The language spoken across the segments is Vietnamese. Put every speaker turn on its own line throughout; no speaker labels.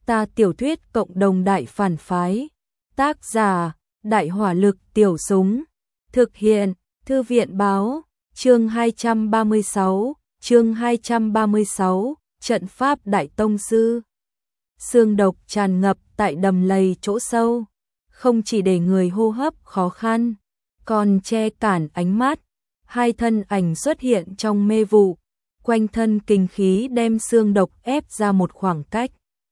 Ta tiểu thuyết cộng đồng đại phản phái. Tác giả: Đại hỏa lực tiểu súng. Thực hiện: Thư viện báo. Chương 236, trận pháp đại tông sư. Xương độc tràn ngập tại đầm lầy chỗ sâu, không chỉ để người hô hấp khó khăn, còn che cản ánh mắt. Hai thân ảnh xuất hiện trong mê vụ, quanh thân kinh khí đem xương độc ép ra một khoảng cách.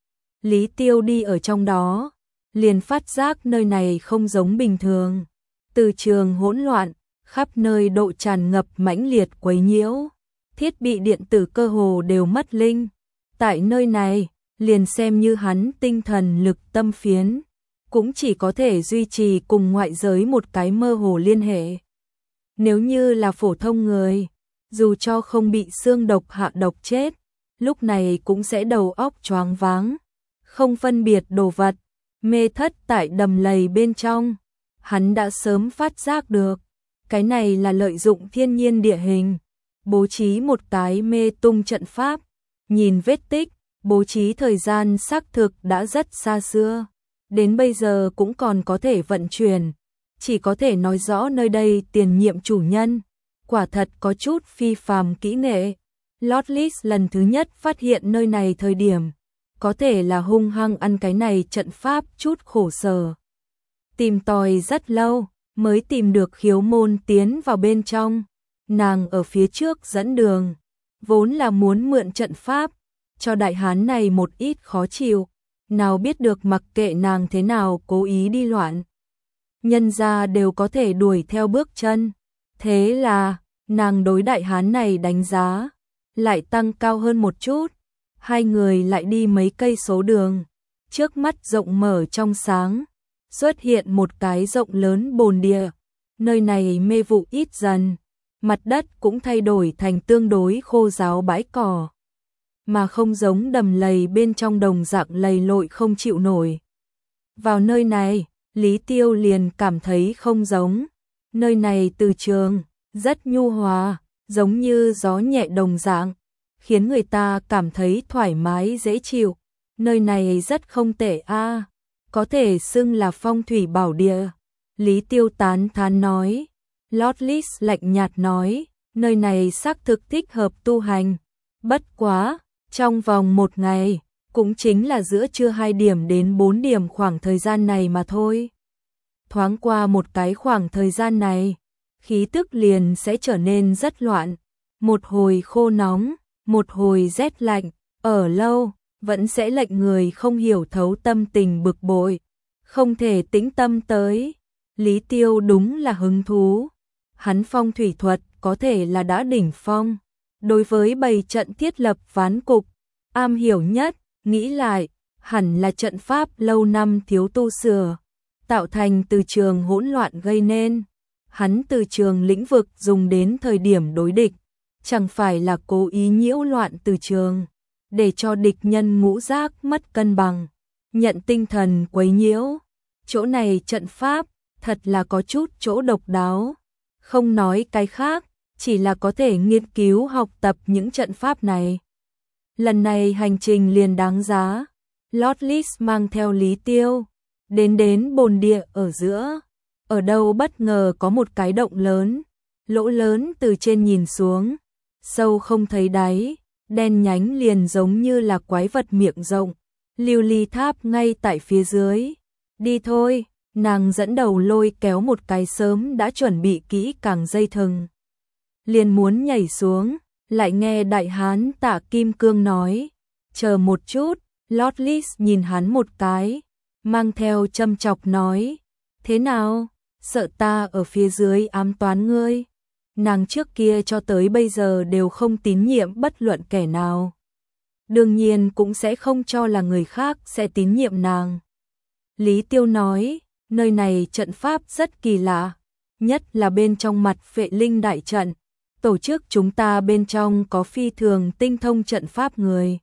Lý Tiêu đi ở trong đó, liền phát giác nơi này không giống bình thường. Từ trường hỗn loạn, khắp nơi độ tràn ngập mãnh liệt quấy nhiễu, thiết bị điện tử cơ hồ đều mất linh. Tại nơi này, liền xem như hắn tinh thần lực tâm phiến, cũng chỉ có thể duy trì cùng ngoại giới một cái mơ hồ liên hệ. Nếu như là phổ thông người, dù cho không bị xương độc hạ độc chết, lúc này cũng sẽ đầu óc choáng váng, không phân biệt đồ vật, mê thất tại đầm lầy bên trong. Hắn đã sớm phát giác được, cái này là lợi dụng thiên nhiên địa hình, bố trí một cái mê tung trận pháp. Nhìn vết tích, bố trí thời gian xác thực đã rất xa xưa, đến bây giờ cũng còn có thể vận chuyển, chỉ có thể nói rõ nơi đây tiền nhiệm chủ nhân quả thật có chút phi phàm kỹ nghệ. Lotlis lần thứ nhất phát hiện nơi này thời điểm, có thể là hung hăng ăn cái này trận pháp chút khổ sở. Tìm tòi rất lâu, mới tìm được khiếu môn tiến vào bên trong. Nàng ở phía trước dẫn đường, vốn là muốn mượn trận pháp, cho đại hán này một ít khó chịu, nào biết được mặc kệ nàng thế nào cố ý đi loạn, nhân gia đều có thể đuổi theo bước chân. Thế là, nàng đối đại hán này đánh giá lại tăng cao hơn một chút. Hai người lại đi mấy cây số đường, trước mắt rộng mở trong sáng, xuất hiện một cái rộng lớn bồn địa. Nơi này mê vụ ít dần, mặt đất cũng thay đổi thành tương đối khô ráo bãi cỏ, mà không giống đầm lầy bên trong đồng dạng lầy lội không chịu nổi. Vào nơi này, Lý Tiêu liền cảm thấy không giống. Nơi này từ trường rất nhu hòa, giống như gió nhẹ đồng dạng, khiến người ta cảm thấy thoải mái dễ chịu. Nơi này rất không tệ a, có thể xưng là phong thủy bảo địa. Lý Tiêu tán thán nói. Lotlis lạnh nhạt nói, nơi này xác thực thích hợp tu hành. Bất quá, trong vòng một ngày, cũng chính là giữa trưa 2 điểm đến 4 điểm khoảng thời gian này mà thôi. Thoáng qua một cái khoảng thời gian này, khí tức liền sẽ trở nên rất loạn. Một hồi khô nóng, một hồi rét lạnh, ở lâu, vẫn sẽ lệnh người không hiểu thấu tâm tình bực bội, không thể tĩnh tâm tới. Lý Tiêu đúng là hứng thú. Hắn phong thủy thuật có thể là đã đỉnh phong, đối với bày trận thiết lập ván cục, am hiểu nhất. Nghĩ lại, hẳn là trận pháp lâu năm thiếu tu sửa, tạo thành từ trường hỗn loạn gây nên. Hắn từ trường lĩnh vực dùng đến thời điểm đối địch, chẳng phải là cố ý nhiễu loạn từ trường, để cho địch nhân ngũ giác mất cân bằng, nhận tinh thần quấy nhiễu. Chỗ này trận pháp, thật là có chút chỗ độc đáo. Không nói cái khác, chỉ là có thể nghiên cứu học tập những trận pháp này. Lần này hành trình liền đáng giá. Lotlis mang theo Lý Tiêu, đến bồn địa ở giữa. Ở đâu bất ngờ có một cái động lớn, lỗ lớn từ trên nhìn xuống, sâu không thấy đáy, đen nhánh liền giống như là quái vật miệng rộng. Lưu ly tháp ngay tại phía dưới. Đi thôi, nàng dẫn đầu lôi kéo một cái sớm đã chuẩn bị kỹ càng dây thừng. Liền muốn nhảy xuống, lại nghe đại hán Tạ Kim Cương nói, chờ một chút. Lotlis nhìn hắn một cái, mang theo châm chọc nói, thế nào, sợ ta ở phía dưới ám toán ngươi? Nàng trước kia cho tới bây giờ đều không tín nhiệm bất luận kẻ nào, đương nhiên cũng sẽ không cho là người khác sẽ tín nhiệm nàng. Lý Tiêu nói, nơi này trận pháp rất kỳ lạ, nhất là bên trong mặt Phệ Linh đại trận. Tổ chức chúng ta bên trong có phi thường tinh thông trận pháp người.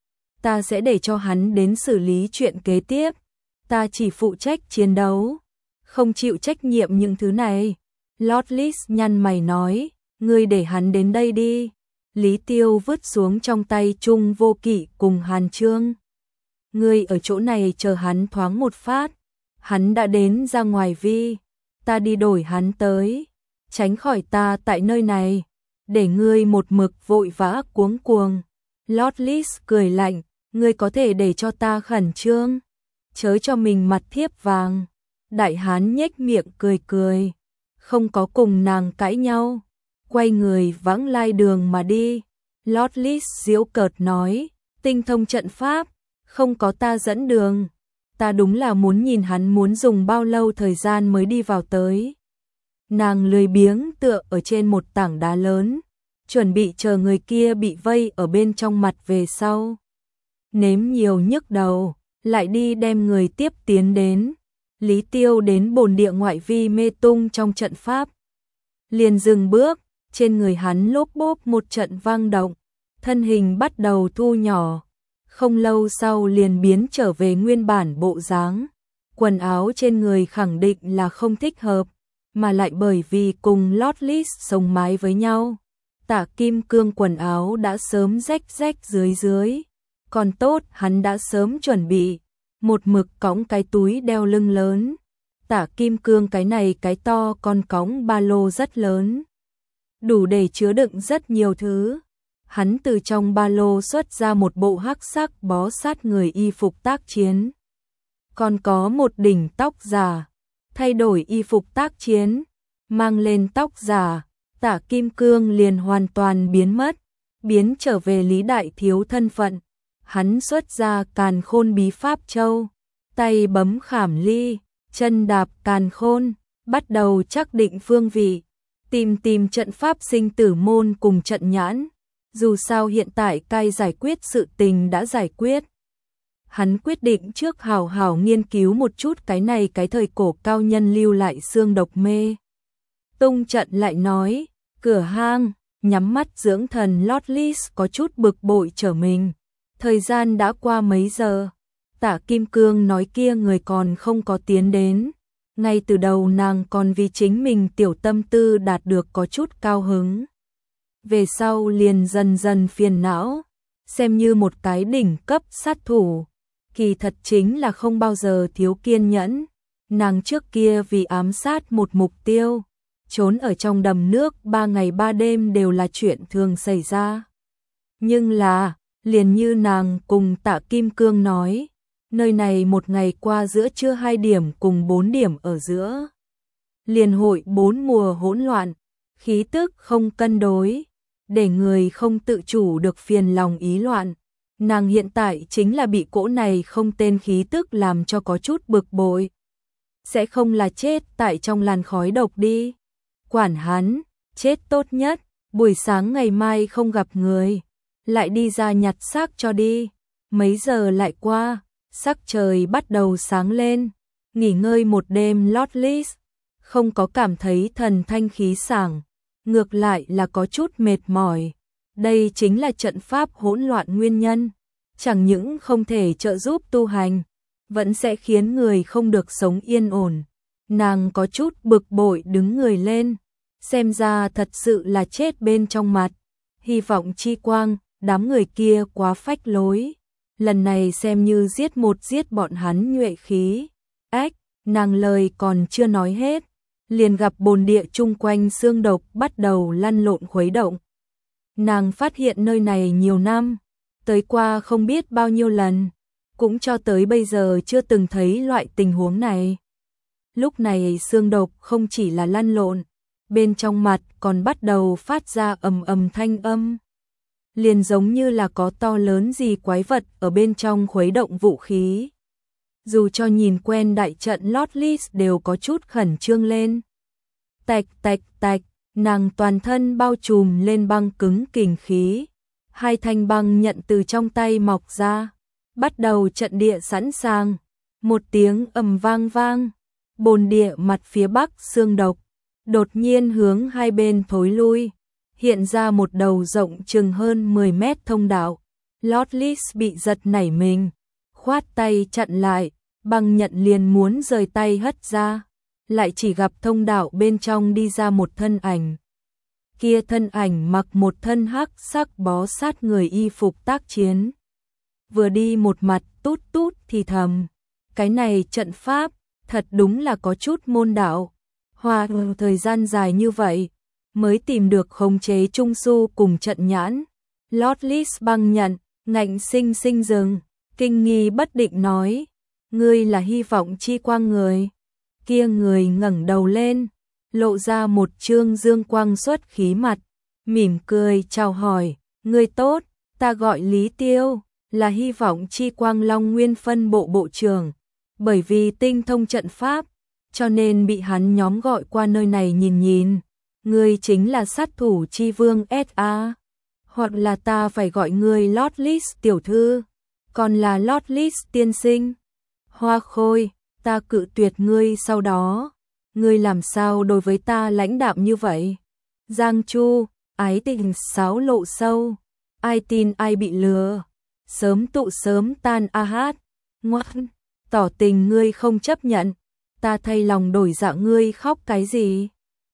Ta sẽ để cho hắn đến xử lý chuyện kế tiếp. Ta chỉ phụ trách chiến đấu, không chịu trách nhiệm những thứ này. Lotlis nhăn mày nói, ngươi để hắn đến đây đi. Lý Tiêu vứt xuống trong tay Trung Vô Kỵ cùng Hàn Chương. ngươi ở chỗ này chờ hắn thoáng một phát. Hắn đã đến ra ngoài vi, ta đi đổi hắn tới, tránh khỏi ta tại nơi này, để ngươi một mực vội vã cuống cuồng. Lord Lys cười lạnh, ngươi có thể để cho ta khẩn trương, chớ cho mình mặt thiếp vàng. Đại hán nhếch miệng cười cười, không có cùng nàng cãi nhau, quay người vãng lai đường mà đi. Lord Lys giễu cợt nói, tinh thông trận pháp, không có ta dẫn đường, ta đúng là muốn nhìn hắn muốn dùng bao lâu thời gian mới đi vào tới. Nàng lười biếng tựa ở trên một tảng đá lớn, chuẩn bị chờ người kia bị vây ở bên trong mặt về sau. Nếm nhiều nhức đầu, lại đi đem người tiếp tiến đến. Lý Tiêu đến bồn địa ngoại vi mê tung trong trận pháp. Liền dừng bước, trên người hắn lốp bốp một trận vang động, thân hình bắt đầu thu nhỏ. Không lâu sau liền biến trở về nguyên bản bộ dáng. Quần áo trên người khẳng định là không thích hợp, mà lại bởi vì cùng Lord Lys sống mái với nhau. Tả kim cương quần áo đã sớm rách rách dưới. Còn tốt hắn đã sớm chuẩn bị, một mực cõng cái túi đeo lưng lớn. Tả kim cương cái này cái to còn cõng ba lô rất lớn, đủ để chứa đựng rất nhiều thứ. Hắn từ trong ba lô xuất ra một bộ hắc sắc bó sát người y phục tác chiến. Còn có một đỉnh tóc giả, thay đổi y phục tác chiến, mang lên tóc giả, Tả kim cương liền hoàn toàn biến mất, biến trở về Lý Đại Thiếu thân phận. Hắn xuất ra càn khôn bí pháp châu, tay bấm khảm ly, chân đạp càn khôn, bắt đầu chắc định phương vị, tìm trận pháp sinh tử môn cùng trận nhãn. Dù sao hiện tại cai giải quyết sự tình đã giải quyết. Hắn quyết định trước hào hào nghiên cứu một chút cái này cái thời cổ cao nhân lưu lại xương độc mê. Tung trận lại nói, cửa hang, nhắm mắt dưỡng thần. Lord Lys có chút bực bội trở mình. Thời gian đã qua mấy giờ, Tả Kim Cương nói kia người còn không có tiến đến. Ngay từ đầu nàng còn vì chính mình tiểu tâm tư đạt được có chút cao hứng. Về sau liền dần dần phiền não, xem như một cái đỉnh cấp sát thủ. Kỳ thật chính là không bao giờ thiếu kiên nhẫn. Nàng trước kia vì ám sát một mục tiêu, trốn ở trong đầm nước 3 ngày 3 đêm đều là chuyện thường xảy ra. Nhưng là, liền như nàng cùng Tạ Kim Cương nói, nơi này một ngày qua giữa trưa 2 điểm cùng 4 điểm ở giữa. Liền hội 4 mùa hỗn loạn, khí tức không cân đối, để người không tự chủ được phiền lòng ý loạn. Nàng hiện tại chính là bị cỗ này không tên khí tức làm cho có chút bực bội. Sẽ không là chết tại trong làn khói độc đi. Quản hắn, chết tốt nhất, buổi sáng ngày mai không gặp người, lại đi ra nhặt xác cho đi. Mấy giờ lại qua, sắc trời bắt đầu sáng lên, nghỉ ngơi một đêm. Lord Lys không có cảm thấy thần thanh khí sảng, ngược lại là có chút mệt mỏi. Đây chính là trận pháp hỗn loạn nguyên nhân, chẳng những không thể trợ giúp tu hành, vẫn sẽ khiến người không được sống yên ổn. Nàng có chút bực bội đứng người lên, xem ra thật sự là chết bên trong mặt. Hy vọng chi quang, đám người kia quá phách lối, lần này xem như giết bọn hắn nhuệ khí. Ách, nàng lời còn chưa nói hết, liền gặp bồn địa chung quanh xương độc bắt đầu lăn lộn khuấy động. Nàng phát hiện nơi này nhiều năm, tới qua không biết bao nhiêu lần, cũng cho tới bây giờ chưa từng thấy loại tình huống này. Lúc này xương độc không chỉ là lăn lộn, bên trong mặt còn bắt đầu phát ra ầm ầm thanh âm. Liền giống như là có to lớn gì quái vật ở bên trong khuấy động vũ khí. Dù cho nhìn quen đại trận, Lord Lys đều có chút khẩn trương lên. Tạch tạch tạch, nàng toàn thân bao trùm lên băng cứng kình khí. 2 thanh băng nhận từ trong tay mọc ra, bắt đầu trận địa sẵn sàng. Một tiếng ầm vang vang, bồn địa mặt phía bắc xương độc đột nhiên hướng hai bên thối lui, hiện ra một đầu rộng chừng hơn 10 mét thông đạo. Lord Lys bị giật nảy mình, khoát tay chặn lại, băng nhận liền muốn rời tay hất ra, lại chỉ gặp thông đạo bên trong đi ra một thân ảnh. Kia thân ảnh mặc một thân hắc sắc bó sát người y phục tác chiến, vừa đi một mặt tút tút thì thầm. Cái này trận pháp, thật đúng là có chút môn đạo. Hoa thời gian dài như vậy, mới tìm được khống chế Trung Su cùng trận nhãn. Lord Lisbang nhận, ngạnh sinh sinh dừng, kinh nghi bất định nói. Ngươi là hy vọng chi quang người. Kia người ngẩng đầu lên, lộ ra một trương dương quang xuất khí mặt, mỉm cười chào hỏi. Ngươi tốt, ta gọi Lý Tiêu, là hy vọng chi quang Long Nguyên phân bộ bộ trưởng. Bởi vì tinh thông trận pháp, cho nên bị hắn nhóm gọi qua nơi này nhìn nhìn. Ngươi chính là sát thủ chi vương S.A. Hoặc là ta phải gọi ngươi Lord Lis tiểu thư, còn là Lord Lis tiên sinh. Hoa Khôi, ta cự tuyệt ngươi sau đó. Ngươi làm sao đối với ta lãnh đạm như vậy? Giang Chu, ái tình sáo lộ sâu. Ai tin ai bị lừa. Sớm tụ sớm tan a hát. Ngoan, tỏ tình ngươi không chấp nhận. Ta thay lòng đổi dạ ngươi khóc cái gì?